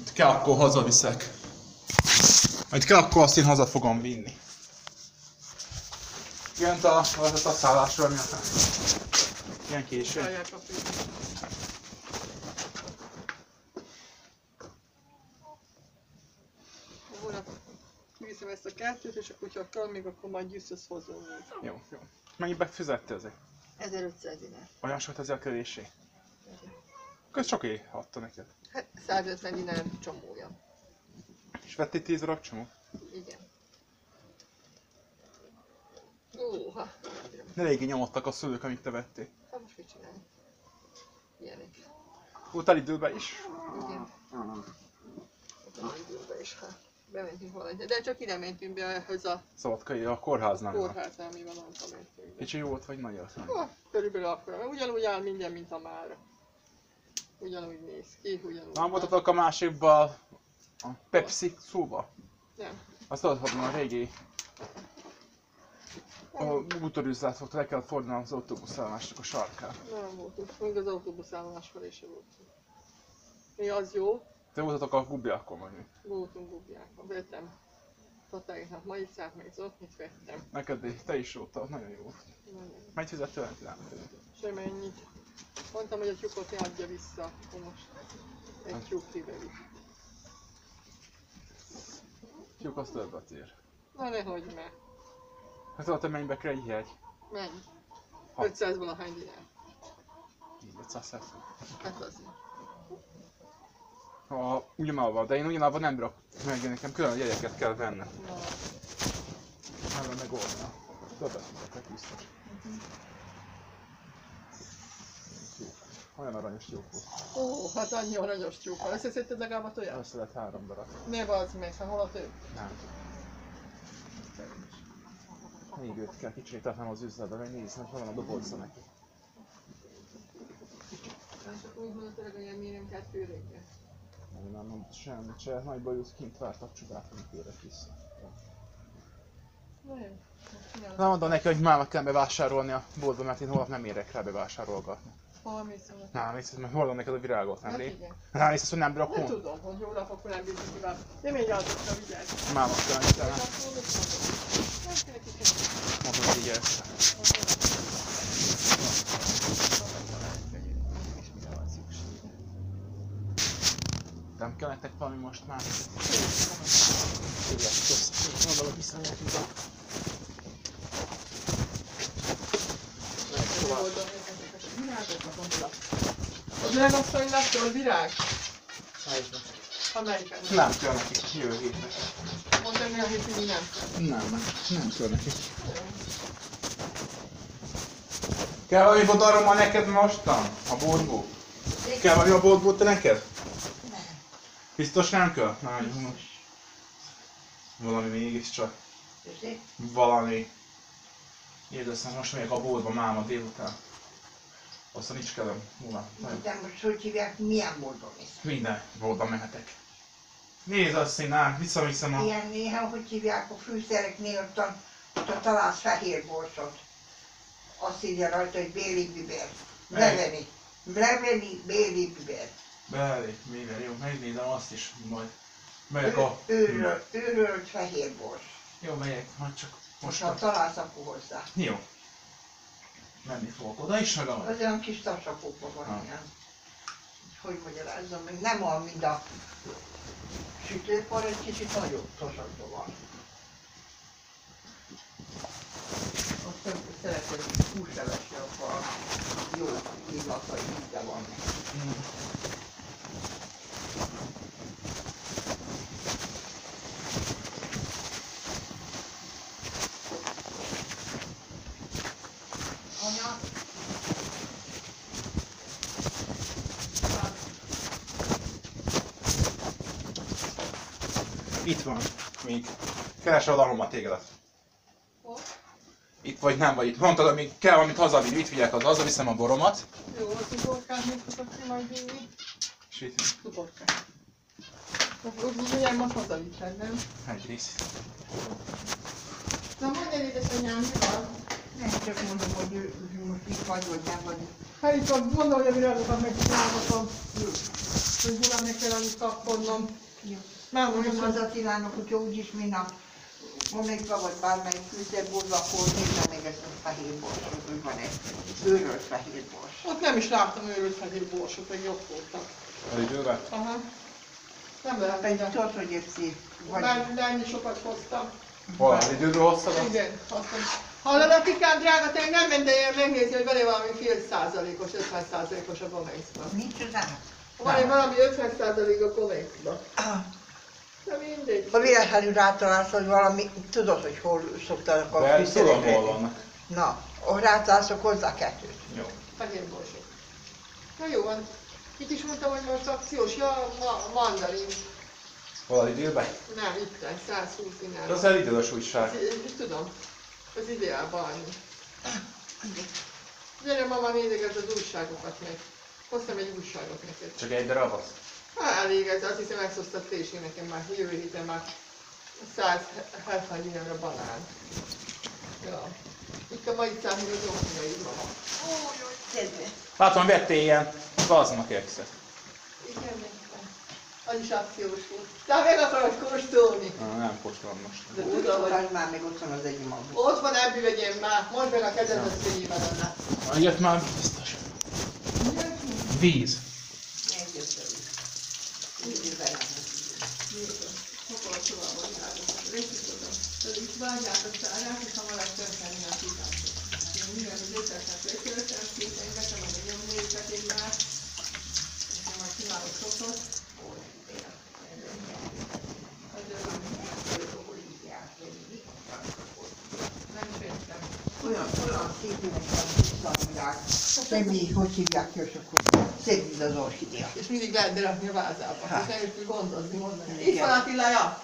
Speaker 1: kell, akkor hazaviszek. Majd kell, akkor azt én haza fogom vinni. Jönt a szállásról miatt. Ilyen késő.
Speaker 2: Várják a főt. Holnap kiviszem ezt a kettőt, és a kutya akar, még akkor majd gyűszöz hozzá.
Speaker 1: Jó, jó. Mennyibe fizette ezek?
Speaker 2: 1500 dinár.
Speaker 1: Olyan sokat ezzel a körésé? Akkor ez csak adta neked.
Speaker 2: Hát 150 dinár csomója.
Speaker 1: És vettél 10 darab csomó?
Speaker 2: Igen. Hát.
Speaker 1: Ne régi nyomottak a szülők, amit te vettél.
Speaker 2: Hát most mit csinálni? Ilyenek.
Speaker 1: Voltál időben is?
Speaker 2: Igen. Ott időben is, hát. Bementünk valahogy. De csak ide mentünk be ehhez a
Speaker 1: Szabadkai, a kórháznál.
Speaker 2: kórháznál, mi van, ott mentünk be.
Speaker 1: Kicsi volt, vagy nagy az?
Speaker 2: Körülbelül akkor, mert ugyanúgy áll minden, mint a mára. Ugyanúgy néz ki, ugyanúgy.
Speaker 1: Nem voltatok a másikban a Pepsi szóba?
Speaker 2: Nem.
Speaker 1: Azt tudod, hogy a régi a motorüzlet volt, le kellett fordulni az autóbuszállásnak a sarkán.
Speaker 2: Nem voltunk. Még az autóbuszállomás felé se voltunk. Mi az jó?
Speaker 1: Te voltatok a gubiákon vagy mi?
Speaker 2: Voltunk Gubiákon. Vettem Tatáiknak majicát, meg zoknit vettem.
Speaker 1: Neked te is voltál, nagyon jó volt. Mennyit fizettél? Nem.
Speaker 2: Semennyit. Mondtam, hogy a tyúkot adja vissza, akkor most egy tyúk kiverik.
Speaker 1: Tyúk az többet ér.
Speaker 2: Na nehogy meg.
Speaker 1: Hát tudod, hogy mennyibe kell egy jegy?
Speaker 2: Mennyi?
Speaker 1: Hat.
Speaker 2: 500 valahány dinár.
Speaker 1: Így 570.
Speaker 2: Hát azért.
Speaker 1: Ugyanabban, de én ugyanabban nem bírok meg, nekem külön jegyeket kell vennem.
Speaker 2: Na,
Speaker 1: Nem megoldani. Többet fizetek biztos. Tyúk. Olyan aranyos tyúk volt.
Speaker 2: ó, hát annyi aranyos tyúk van. Összeszedted legalább a tojást?
Speaker 1: Összedett 3 darab.
Speaker 2: Ne bazd meg, hát hol a több?
Speaker 1: Nem. Még őt kell kicsételnem az üzletbe, meg nézni, hogy hol van a dobozza neki.
Speaker 2: És akkor úgy mondod, hogy olyan miért nem kell főrékre?
Speaker 1: Nem mondott semmit se, nagy baj, hogy kint vártak csodát, amit érek vissza.
Speaker 2: Na jó, most csinálod.
Speaker 1: Nem mondom neki, hogy máma kell bevásárolni a boltba, mert én holnap nem érek rá bevásárolgatni.
Speaker 2: Hol mész oda?
Speaker 1: Nem, hiszed, mert hordom neked a virágot, nem
Speaker 2: Hát
Speaker 1: ré?
Speaker 2: igen.
Speaker 1: Nem hiszed, hogy nem bírok
Speaker 2: Hát
Speaker 1: hon?
Speaker 2: tudom, hogy jó napokon nem bírjuk tovább. Nem én játszottam, vigyázz.
Speaker 1: Máma kell nekem.
Speaker 2: Nem kell neki kérni.
Speaker 1: Mondom, hogy így ezt.
Speaker 2: És mire van szükség?
Speaker 1: Nem kell nektek valami most már? Tényleg, kösz. Mondom, hogy viszonylag ide.
Speaker 2: Az öregasszony láttól virág? Amelyiken?
Speaker 1: Nem kell nekik, jövő hétnek.
Speaker 2: Mondtam, hogy a hétvégén nem kell.
Speaker 1: Nem kell nekik. Kell valami bodarom neked mostan? A boltból? Kell valami a boltból te neked?
Speaker 4: Nem.
Speaker 1: Biztos nem kell? Nagyon. Valami mégiscsak.
Speaker 4: Tessék?
Speaker 1: Valami. Édeszem, most megyek a boltba máma délután. Aztán nincs kedvem.
Speaker 4: De most hogy hívják, milyen módon is?
Speaker 1: Minden boltba mehetek. Nézd azt én át, visszaviszem a...
Speaker 4: Ilyen néha, hogy hívják a fűszereknél, ott találsz fehér borsot. Azt írja rajta, hogy béli biber. Leveni. Leveni béli biber.
Speaker 1: Belé, mivel jó, megnézem azt is majd. Megyek a...
Speaker 4: Őrölt fehér bors.
Speaker 1: Jó, megyek, majd csak most.
Speaker 4: Ha találsz, akkor hozzá.
Speaker 1: Jó. Menni fogok oda is, meg a...
Speaker 4: Az olyan kis tasakokban van ilyen. Hogy magyarázzam, meg nem olyan, mint a sütőpar, egy kicsit nagyobb tasakban van. Azt szeretem húslevesre, akkor jó illatai íze van. Anya,
Speaker 1: Itt van. Még. Keresel a dalommal tégedet.
Speaker 2: Hol?
Speaker 1: Itt vagy nem vagy itt. Mondtad, hogy még kell valamit hazavinni, itt vigyek az, hazaviszem a boromat.
Speaker 2: Jó, a szuporkát még tudok ki majd vinni.
Speaker 1: És itt
Speaker 2: Szuporkát. Akkor ugye most hazaviszed, nem?
Speaker 1: egy rész.
Speaker 2: Na mondjad, édesanyám, mi van?
Speaker 4: Nem csak mondom, hogy ő most itt vagy, vagy nem vagy.
Speaker 2: Hát itt van, mondom, hogy a virágokat megcsinálhatom. Hogy Gyulának kell annyit kapkodnom. Már
Speaker 4: Mondom
Speaker 2: mondom,
Speaker 4: az Attilának, hogyha úgyis minap Monika vagy bármelyik fűszerborba, akkor nézze meg ezt a fehér borsot, hogy van egy őrölt fehér bors.
Speaker 2: ott nem is láttam őrült fehér borsot, meg jobb voltak.
Speaker 1: Az időben?
Speaker 2: Aha. Nem lehet,
Speaker 4: Pedig tudod, hogy egy szép vagy.
Speaker 2: de ennyi sokat hoztam.
Speaker 1: Hol az időből hoztad azt?
Speaker 2: Igen, hoztam. Hallod, Atikám, drága, te nem mentél megnézni, hogy van-e valami fél százalékos, 50%-os a Gomexban.
Speaker 4: Nincs utána?
Speaker 2: Van-e valami 50% a Gomexban? De mindegy.
Speaker 4: Ha véletlenül rátalálsz, hogy valami, tudod, hogy hol szoktak a
Speaker 1: De tudom, hol
Speaker 4: fűszerekre.
Speaker 1: vannak.
Speaker 4: Na, ha rátalálsz, akkor hozzá kettőt.
Speaker 1: Jó.
Speaker 2: Fehér borsot. Na jó van. Itt is mondtam, hogy most akciós, ja, mandarin.
Speaker 1: Hol az időben?
Speaker 2: Nem, itt 120
Speaker 1: De
Speaker 2: dinár.
Speaker 1: az elidős újság.
Speaker 2: Tudom, az ideálban annyi. Gyere mama, nézeget az újságokat meg. Hoztam egy újságot neked.
Speaker 1: Csak egy darabot?
Speaker 2: Hát elég ez, azt hiszem megszoztad te is, én nekem már jövő héten már 170 dinár a banán. Ja. Itt a mai számú az oknyai mama. Ó, jó, kedve.
Speaker 1: Látom, vettél ilyen plazma kekszet.
Speaker 2: Igen, megvan. Az is akciós volt. De meg akarod kóstolni.
Speaker 1: Nem kóstolom most.
Speaker 2: De tudom, hogy
Speaker 4: Az már még ott van az egyik maguk.
Speaker 2: ott van, ebből vegyem már. Mondd meg a kezed, az könnyűben lenne.
Speaker 1: Jött már biztos. Víz.
Speaker 2: Itt vágyják a szárát, és hamarabb történni a titántot. Én minden az ételket letöltem, szétengetem, meg a nyomnéket én már. És én majd csinálok sokat. Nem féltem.
Speaker 4: Olyan szépűnek van visszaadják. Semmi, hogy hívják ki, és akkor szép, mint az orchidea.
Speaker 2: És mindig lehet berakni a vázába,
Speaker 4: Hát.
Speaker 2: és nem is tud gondozni, mondani.
Speaker 4: Igen.
Speaker 2: Itt van Attilája!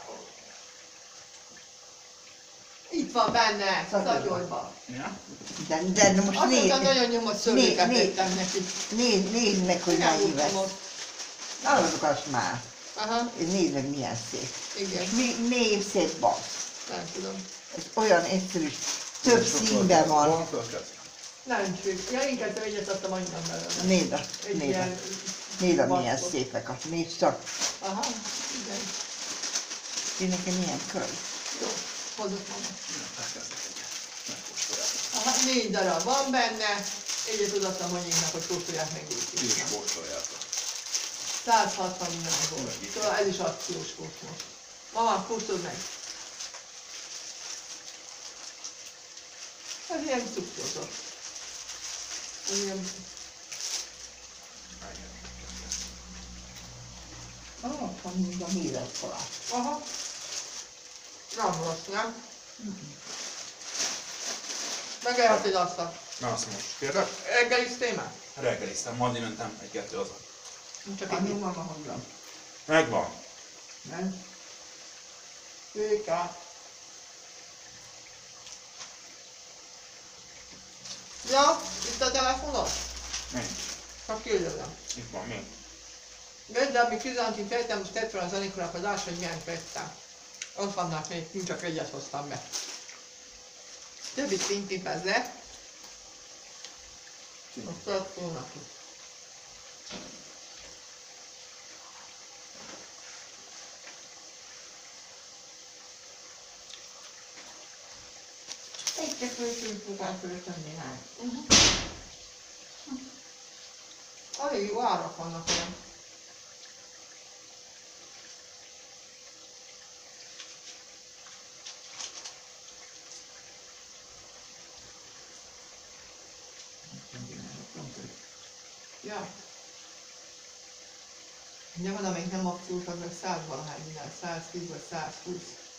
Speaker 2: Itt van benne,
Speaker 4: Szatyorban.
Speaker 2: szatyorban.
Speaker 1: Ja?
Speaker 4: De most
Speaker 2: Azt mondta,
Speaker 4: nézd,
Speaker 2: nagyon nyomott szörnyöket
Speaker 4: né-
Speaker 2: tettem neki.
Speaker 4: nézd meg, hogy
Speaker 2: Nem
Speaker 4: mennyi
Speaker 2: úgy
Speaker 4: vesz.
Speaker 2: nyomott.
Speaker 4: Hallod azt már.
Speaker 2: Aha,
Speaker 4: Nézd meg, milyen szép.
Speaker 2: igen,
Speaker 4: Miért szép bal?
Speaker 2: nem tudom.
Speaker 4: Ez olyan egyszerű, több színben van.
Speaker 2: Nem csügg. Ja, én kezdtem egyet adtam annyian belőle.
Speaker 4: Nézd azt,
Speaker 2: Egy
Speaker 4: nézd
Speaker 2: ilyen...
Speaker 4: azt. Nézd, milyen
Speaker 2: vaskot.
Speaker 4: szépek azt. Nézd csak.
Speaker 2: Aha, igen.
Speaker 4: Én nekem ilyen könyv.
Speaker 2: Jó, hozott mama. Aha, 4 darab van benne. Egyet odaadtam anyéknak, hogy kóstolják meg ők is.
Speaker 1: kóstoljátok.
Speaker 2: 160 dinár volt. Szóval ez is akciós volt most. Mama, kóstold meg. Ez ilyen cukrosos. Ez ilyen...
Speaker 4: Ott van mind a méret alá.
Speaker 2: Aha. Nem rossz, nem? Megelhetted azt a
Speaker 1: Na azt most kérlek.
Speaker 2: reggeliztél már?
Speaker 1: Reggeliztem, majd mentem egy-kettő az.
Speaker 2: Csak
Speaker 4: Annyi
Speaker 2: egy
Speaker 4: van, ahogy van.
Speaker 1: Megvan.
Speaker 4: Nem?
Speaker 2: Őka. Ja, itt a telefonod?
Speaker 1: Nincs.
Speaker 2: Csak kérdezem.
Speaker 1: Itt van, mi?
Speaker 2: Vedd, amíg Kizantin tettem, most tett fel az Anikónak az ás, hogy milyen vettem. Ott vannak még, én csak egyet hoztam be. Többit fényképezze. Azt adtam neki.
Speaker 4: Egy csak föltűnt föltönni már.
Speaker 2: Elég jó árak vannak olyan. Ja. De van, amelyik nem akciós, az meg 100 valahány dinár, 110 vagy 120.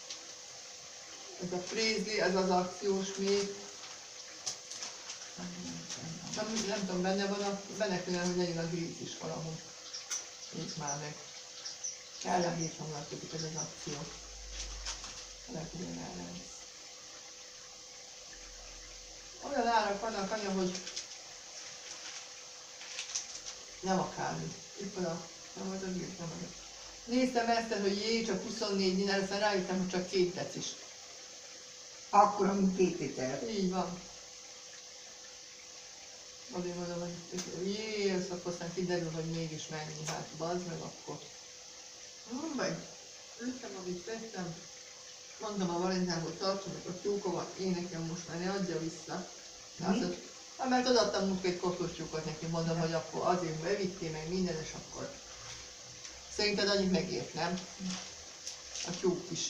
Speaker 2: Ez a Prézli, ez az akciós még. Nem tudom, benne kéne, hogy legyen a gríz is valahol. Nézd már meg. Kell a hírhangnak tudjuk, ez az akció. Lehet, hogy olyan ára lesz. Olyan árak vannak, anya, hogy nem akármi. Itt van a... Nem az a gríz, nem az a... Néztem ezt, hogy jé, csak 24 dinár, aztán rájöttem, hogy csak 2 dec is.
Speaker 4: Akkor, mint 2 liter.
Speaker 2: Így van. Azért mondom, hogy jézus, akkor aztán kiderül, hogy mégis mennyi, hát bazd meg akkor. Meg, ültem, amit tettem. Mondom a Valentának, hogy tartsa meg a tyúkomat, én nekem most már ne adja vissza. Hát mert odaadtam múltkor egy koszos tyúkot neki, mondom, hogy akkor azért bevittél meg minden, és akkor... Szerinted annyit megért, nem? A tyúk is.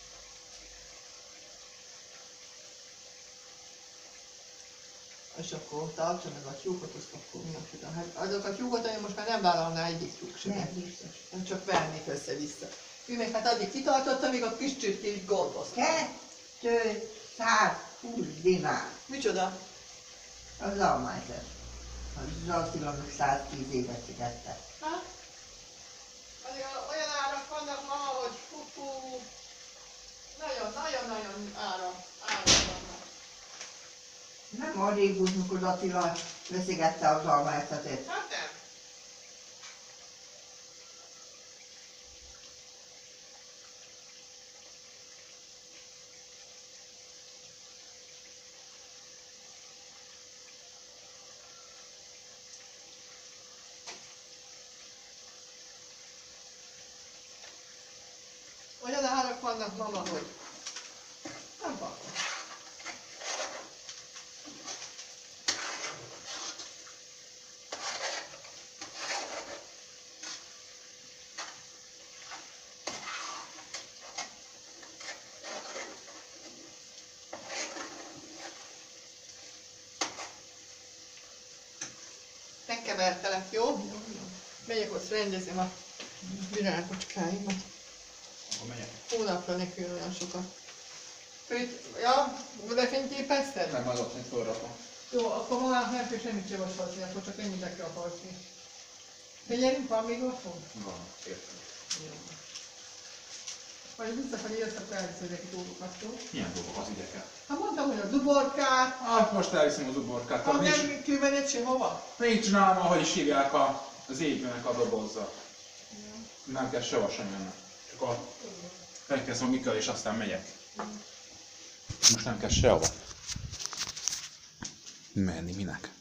Speaker 2: És akkor tartsa meg a tyúkot, azt akkor mi a hát azok a tyúkot, hogy most már nem vállalná egyik tyúk sem.
Speaker 4: Nem biztos.
Speaker 2: Nem csak vernék össze-vissza. Ő meg hát addig kitartotta, míg a kis csirkék gondoztak.
Speaker 4: 220 dinár.
Speaker 2: Micsoda?
Speaker 4: Az almájzat. Az Attila 110 évet szigette.
Speaker 2: Hát? Azért olyan árak vannak ma, hogy fú, nagyon-nagyon árak vannak.
Speaker 4: Nem arrébb úgy, mikor Attila veszigette az almájzatot.
Speaker 2: Hát nem. Olyan árak vannak mama, hogy nem van. Megkevertelek, jó? Megyek, ott rendezem a virágocskáimat.
Speaker 1: Akkor megyek.
Speaker 2: Hónapra neki olyan sokat. Ja, lefényképezted?
Speaker 1: Nem, az ott még fölrakom.
Speaker 2: Jó, akkor ma már nem kell semmit javasolni, akkor csak ennyit kell akarni. Figyelünk, van még otthon?
Speaker 1: Van, értem.
Speaker 2: Jó. Majd visszafelé jössz, akkor elviszed neki dolgokat, jó?
Speaker 1: Milyen dolgok az ügyeket?
Speaker 2: Hát mondtam, hogy a duborkát,
Speaker 1: Ah, most elviszem az uborkát.
Speaker 2: ha nem külmened sehova.
Speaker 1: Nincs nálam, ahogy is hívják az épülnek a dobozza. Nem kell sehova sem jönni. Csak felkezdem a Mika és aztán megyek. Most nem kell sehova. Menni minek?